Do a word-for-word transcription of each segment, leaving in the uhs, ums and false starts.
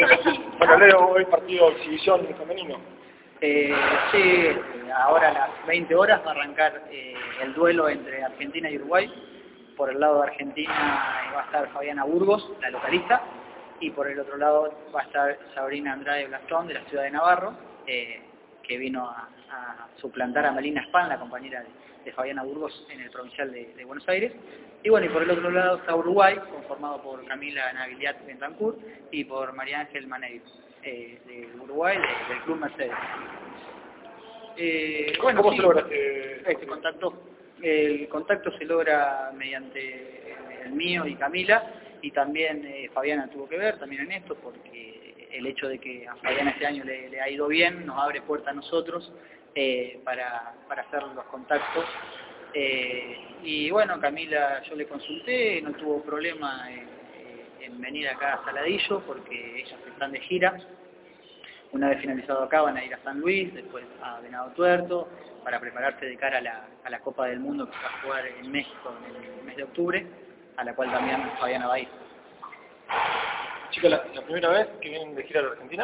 elegí. Bueno, Leo, hoy partido de exhibición femenino. Eh, sí, ahora a las veinte horas va a arrancar eh, el duelo entre Argentina y Uruguay. Por el lado de Argentina va a estar Fabiana Burgos, la localista, y por el otro lado va a estar Sabrina Andrade Blastón, de la ciudad de Navarro, eh, que vino a, a suplantar a Melina Span, la compañera de, de Fabiana Burgos, en el provincial de, de Buenos Aires. Y bueno, y por el otro lado está Uruguay, conformado por Camila Nagliat Bentancur y por María Ángel Maneiro, eh, de Uruguay, de, del Club Mercedes. Eh, bueno, ¿Cómo sí, se logra este, este contacto? El contacto se logra mediante el mío y Camila, y también eh, Fabiana tuvo que ver también en esto, porque el hecho de que a Fabiana este año le, le ha ido bien nos abre puerta a nosotros eh, para, para hacer los contactos. Eh, y bueno, Camila yo le consulté, no tuvo problema en, en venir acá a Saladillo, porque ellas están de gira. Una vez finalizado acá van a ir a San Luis, después a Venado Tuerto, para prepararse de cara a la, a la Copa del Mundo que se va a jugar en México en el mes de octubre, a la cual también Fabiana va a ir. Chicas, ¿la, la primera vez que vienen de gira a la Argentina?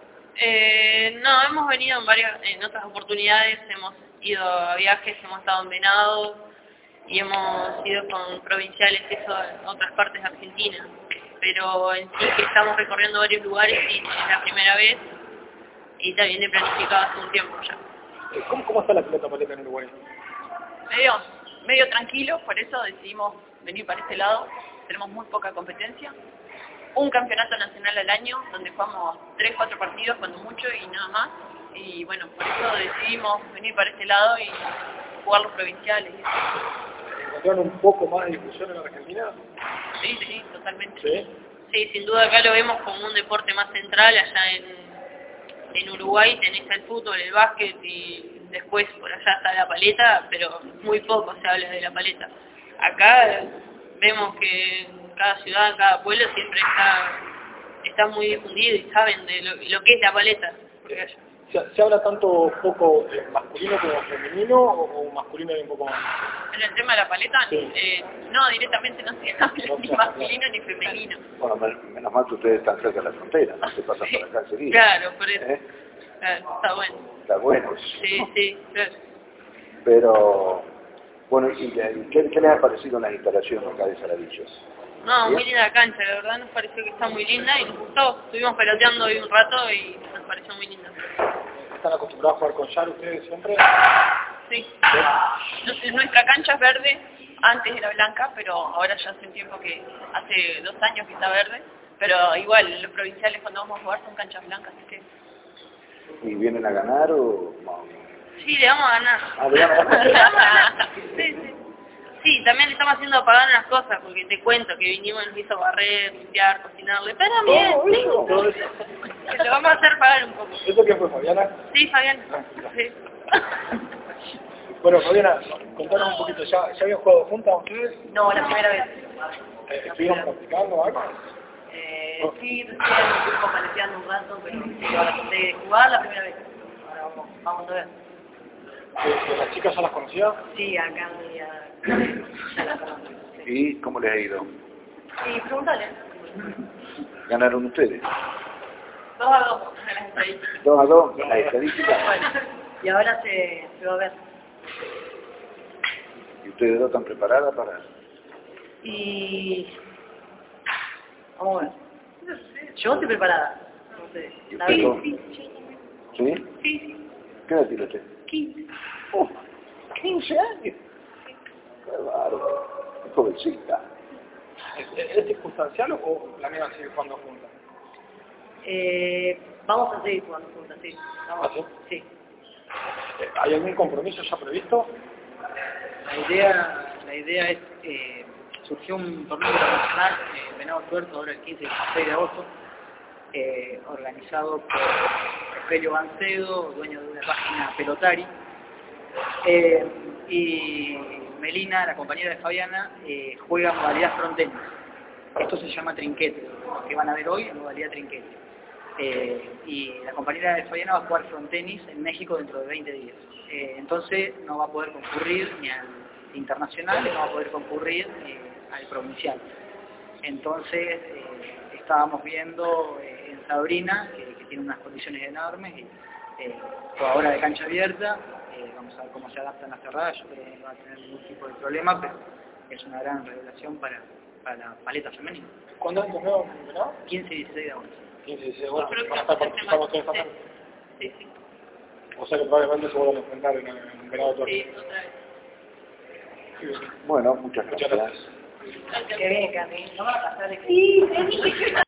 Eh, no, hemos venido en varias, en otras oportunidades, hemos ido a viajes, hemos estado en Venado y hemos ido con provinciales, eso en otras partes de Argentina. Pero en sí que estamos recorriendo varios lugares y es la primera vez y también he planificado hace un tiempo ya. ¿Cómo, cómo está la pelota paleta en Uruguay? Medio, medio tranquilo, por eso decidimos venir para este lado. Tenemos muy poca competencia. Un campeonato nacional al año, donde jugamos tres, cuatro partidos, cuando mucho, y nada más. Y bueno, por eso decidimos venir para este lado y jugar los provinciales. ¿Encontraron un poco más de difusión en la Argentina? Sí, sí, totalmente. ¿Sí? Sí, sin duda acá lo vemos como un deporte más central. Allá en, en Uruguay tenés el fútbol, el básquet y después por allá está la paleta, pero muy poco se habla de la paleta. Acá vemos que en cada ciudad, en cada pueblo siempre está, está muy difundido y saben de lo, lo que es la paleta. ¿Se, ¿Se habla tanto poco eh, masculino como femenino o, o masculino y un poco más? En el tema de la paleta, Sí. eh, no, directamente no se habla No ni se masculino habla. ni femenino. Bueno, men- menos mal que ustedes están cerca de la frontera, no se pasan Sí, por acá enseguida. claro, por eso. ¿Eh? Claro, está bueno. Está bueno eso. Sí, sí, claro. Pero, bueno, ¿y, y qué, qué les ha parecido las instalaciones acá de Saladillo? No, ¿Bien? muy linda la cancha, la verdad nos pareció que está muy linda y nos gustó. Estuvimos peloteando hoy un rato y nos pareció muy linda. ¿Están acostumbrados a jugar con Yar ustedes siempre? Sí. Entonces, nuestra cancha es verde, antes era blanca, pero ahora ya hace un tiempo que, hace dos años que está verde. Pero igual, los provinciales cuando vamos a jugar son canchas blancas, así que... ¿Y vienen a ganar o no? Sí, le vamos a ganar. Ah, le van a ganar. Le vamos a ganar. Sí, sí. Sí, también le estamos haciendo pagar unas cosas, porque te cuento que vinimos y nos hizo barrer, limpiar, cocinarle, pero bien, ¿Todo sí. eso? Todo eso. Lo vamos a hacer pagar un poco. ¿Eso qué fue, Fabiana? Sí, Fabián. Sí. Bueno, Fabiana, contanos un poquito, ¿ya, ya habían jugado juntas ustedes? No, la primera vez. Eh, ¿Estuvieron practicando algo? Eh, sí, recién estuvimos paleteando un rato, pero sí, ahora de jugar la primera vez. Ahora vamos, vamos a ver. Eh, ¿Las chicas ya las conocía? Sí, acá ya, ya la conozco. Sí, ¿Y cómo les ha ido? sí, pregúntale. ¿Ganaron ustedes? Dos a dos en las estadísticas. ¿Dos a dos? ¿La estadística? Bueno, y ahora se, se va a ver. ¿Y ustedes dos están preparadas para...? Y... Vamos a ver. Yo estoy preparada. No sé. ¿Y ¿La usted ves? no? Sí, ¿Sí? sí, sí. ¿Qué edad tiene usted? quince. Oh, quince años. Qué bárbaro. Es jovencita. ¿Es, es circunstancial o planean seguir jugando juntas? Eh, vamos a seguir jugando juntas, sí. Vamos. ¿Ah, sí? Sí. Eh, ¿Hay algún compromiso ya previsto? La idea, la idea es, eh, surgió un torneo internacional en Venado Tuerto, ahora el quince y dieciséis de agosto, eh, organizado por Rogelio Bancedo, dueño de una página Pelotari, eh, y Melina, la compañera de Fabiana, eh, juega modalidad frontenis. Esto se llama trinquete, lo que van a ver hoy en modalidad trinquete. Eh, y la compañera de Fabiana va a jugar frontenis en México dentro de veinte días. Eh, entonces no va a poder concurrir ni al internacional, ni no va a poder concurrir eh, al provincial. Entonces eh, estábamos viendo eh, en Sabrina, que, que tiene unas condiciones enormes, y eh, jugadora de cancha abierta, eh, vamos a ver cómo se adaptan las cerradas, yo creo que no va a tener ningún tipo de problema, pero es una gran revelación para, para la paleta femenina. ¿Cuándo es el torneo? ¿No? quince y dieciséis de agosto. quince, dieciséis, bueno, Creo que van a estar la participando ustedes semana. también. Sí, sí. O sea que probablemente se vuelvan a enfrentar en el verano de Sí, otra vez. Bueno, muchas Muchas gracias. gracias. Gracias. Que venga, que no va a pasar de que... Sí,